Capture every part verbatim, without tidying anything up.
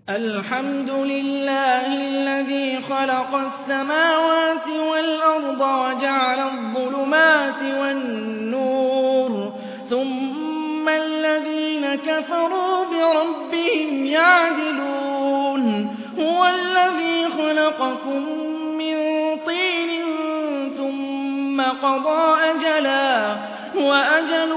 الحمد لله الذي خلق السماوات والأرض وجعل الظلمات والنور ثم الذين كفروا بربهم يعدلون هو الذي خلقكم من طين ثم قضى أجلا وأجل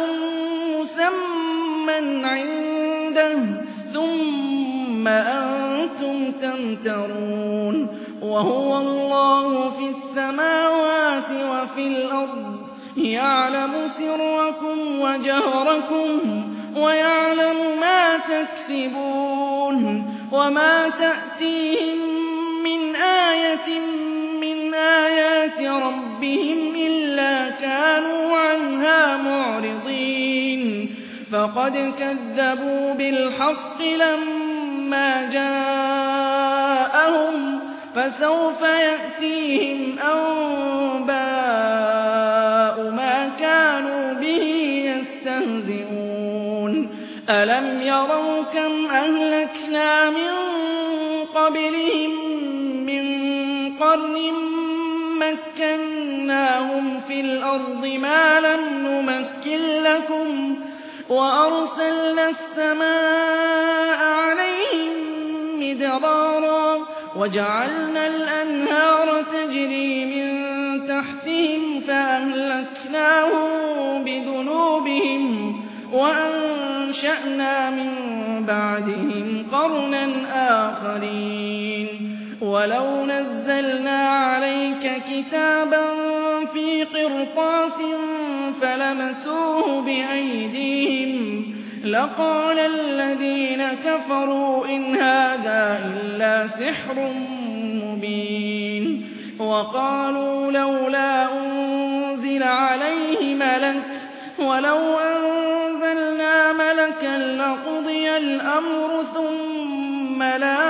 مسمى عنده ثم أنتم تمترون وهو الله في السماوات وفي الأرض يعلم سركم وجهركم ويعلم ما تكسبون وما تأتيهم من آية من آيات ربهم إلا كانوا عنها معرضين فقد كذبوا بالحق لما جاءهم فسوف يأتيهم أنباء ما كانوا به يستهزئون ألم يروا كم أهلكنا من قبلهم من قرن مكناهم في الأرض ما لم نمكن لكم وأرسلنا السماء عليهم مدرارا وجعلنا الأنهار تجري من تحتهم فأهلكناهم بذنوبهم وأنشأنا من بعدهم قرنا آخرين ولو نزلنا عليك كتابا في قرطاس فلمسوه بأيديهم لقال الذين كفروا إن هذا إلا سحر مبين وقالوا لولا أنزل عليه ملك ولو أنزلنا ملكا لقضي الأمر ثم لا